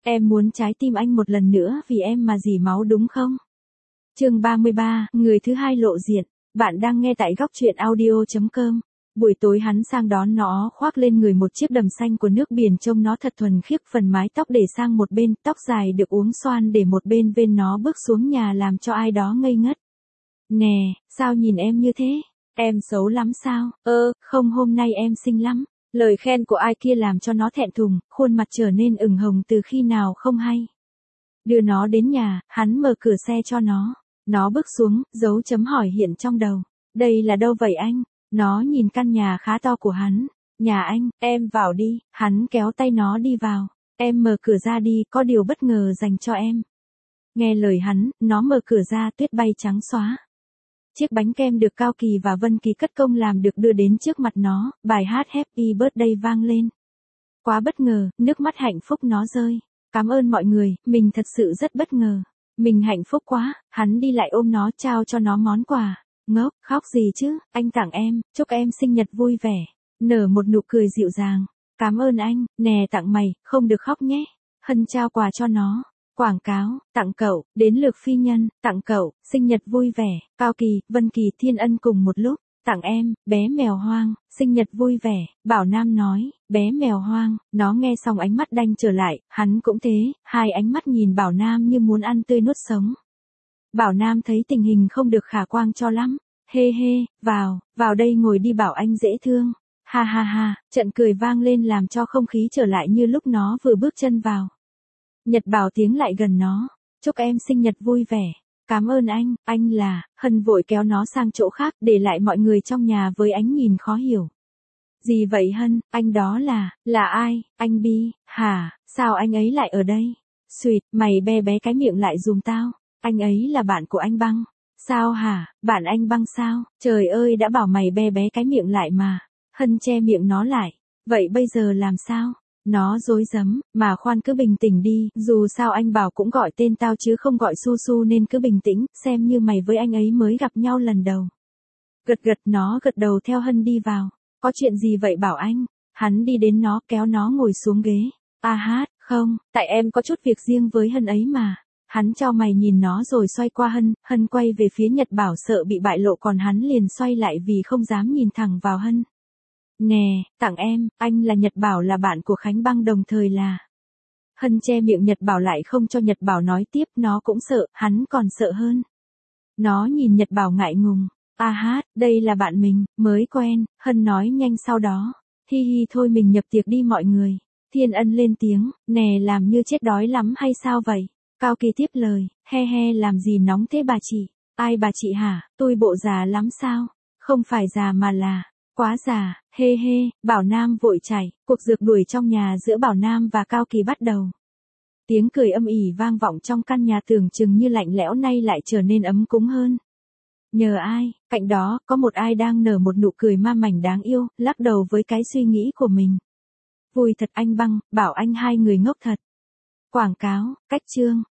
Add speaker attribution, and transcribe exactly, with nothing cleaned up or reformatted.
Speaker 1: Em muốn trái tim anh một lần nữa vì em mà dỉ máu đúng không? Chương ba mươi ba, người thứ hai lộ diện. Bạn đang nghe tại góc truyện audio chấm com. Buổi tối hắn sang đón nó, khoác lên người một chiếc đầm xanh của nước biển, trông nó thật thuần khiết, phần mái tóc để sang một bên, tóc dài được uốn xoăn để một bên bên, nó bước xuống nhà làm cho ai đó ngây ngất. Nè, sao nhìn em như thế? Em xấu lắm sao? Ơ, không, hôm nay em xinh lắm. Lời khen của ai kia làm cho nó thẹn thùng, khuôn mặt trở nên ửng hồng từ khi nào không hay. Đưa nó đến nhà, hắn mở cửa xe cho nó. Nó bước xuống, dấu chấm hỏi hiện trong đầu. Đây là đâu vậy anh? Nó nhìn căn nhà khá to của hắn. Nhà anh, em vào đi. Hắn kéo tay nó đi vào. Em mở cửa ra đi, có điều bất ngờ dành cho em. Nghe lời hắn, nó mở cửa ra, tuyết bay trắng xóa. Chiếc bánh kem được Cao Kỳ và Vân Kỳ cất công làm được đưa đến trước mặt nó, bài hát Happy Birthday vang lên. Quá bất ngờ, nước mắt hạnh phúc nó rơi. Cảm ơn mọi người, mình thật sự rất bất ngờ. Mình hạnh phúc quá. Hắn đi lại ôm nó, trao cho nó món quà. Ngốc, khóc gì chứ, anh tặng em, chúc em sinh nhật vui vẻ. Nở một nụ cười dịu dàng. Cảm ơn anh, nè tặng mày, không được khóc nhé. Hân trao quà cho nó. Quảng cáo, tặng cậu, đến lượt phi nhân, tặng cậu, sinh nhật vui vẻ, Cao Kỳ, Vân Kỳ, Thiên Ân cùng một lúc, tặng em, bé mèo hoang, sinh nhật vui vẻ, Bảo Nam nói, bé mèo hoang, nó nghe xong ánh mắt đanh trở lại, hắn cũng thế, hai ánh mắt nhìn Bảo Nam như muốn ăn tươi nuốt sống. Bảo Nam thấy tình hình không được khả quan cho lắm, hê hê, vào, vào đây ngồi đi Bảo anh dễ thương, ha ha ha, trận cười vang lên làm cho không khí trở lại như lúc nó vừa bước chân vào. Nhật Bảo tiến lại gần nó, chúc em sinh nhật vui vẻ, cảm ơn anh, anh là, Hân vội kéo nó sang chỗ khác, để lại mọi người trong nhà với ánh nhìn khó hiểu. Gì vậy Hân, anh đó là, là ai, anh Bi, hả, sao anh ấy lại ở đây? Xuyệt, mày be bé cái miệng lại dùm tao, anh ấy là bạn của anh Băng, sao hả, bạn anh Băng sao, trời ơi đã bảo mày be bé cái miệng lại mà, Hân che miệng nó lại, vậy bây giờ làm sao? Nó rối rắm, mà khoan cứ bình tĩnh đi, dù sao anh Bảo cũng gọi tên tao chứ không gọi Su Su nên cứ bình tĩnh, xem như mày với anh ấy mới gặp nhau lần đầu. Gật gật, nó gật đầu theo Hân đi vào. Có chuyện gì vậy Bảo anh? Hắn đi đến nó kéo nó ngồi xuống ghế. À hát, không, tại em có chút việc riêng với Hân ấy mà. Hắn chau mày nhìn nó rồi xoay qua Hân, Hân quay về phía Nhật Bảo sợ bị bại lộ còn hắn liền xoay lại vì không dám nhìn thẳng vào Hân. Nè, tặng em, anh là Nhật Bảo là bạn của Khánh Băng đồng thời là. Hân che miệng Nhật Bảo lại không cho Nhật Bảo nói tiếp, nó cũng sợ, hắn còn sợ hơn. Nó nhìn Nhật Bảo ngại ngùng, à hát, đây là bạn mình, mới quen, Hân nói nhanh sau đó. Hi hi thôi mình nhập tiệc đi mọi người. Thiên Ân lên tiếng, nè làm như chết đói lắm hay sao vậy? Cao Kỳ tiếp lời, he he làm gì nóng thế bà chị? Ai bà chị hả, tôi bộ già lắm sao? Không phải già mà là... Quá già, hê hê, Bảo Nam vội chạy, cuộc rượt đuổi trong nhà giữa Bảo Nam và Cao Kỳ bắt đầu. Tiếng cười âm ỉ vang vọng trong căn nhà tưởng chừng như lạnh lẽo nay lại trở nên ấm cúng hơn. Nhờ ai, cạnh đó, có một ai đang nở một nụ cười ma mảnh đáng yêu, lắc đầu với cái suy nghĩ của mình. Vui thật anh Băng, Bảo anh hai người ngốc thật. Quảng cáo, cách chương,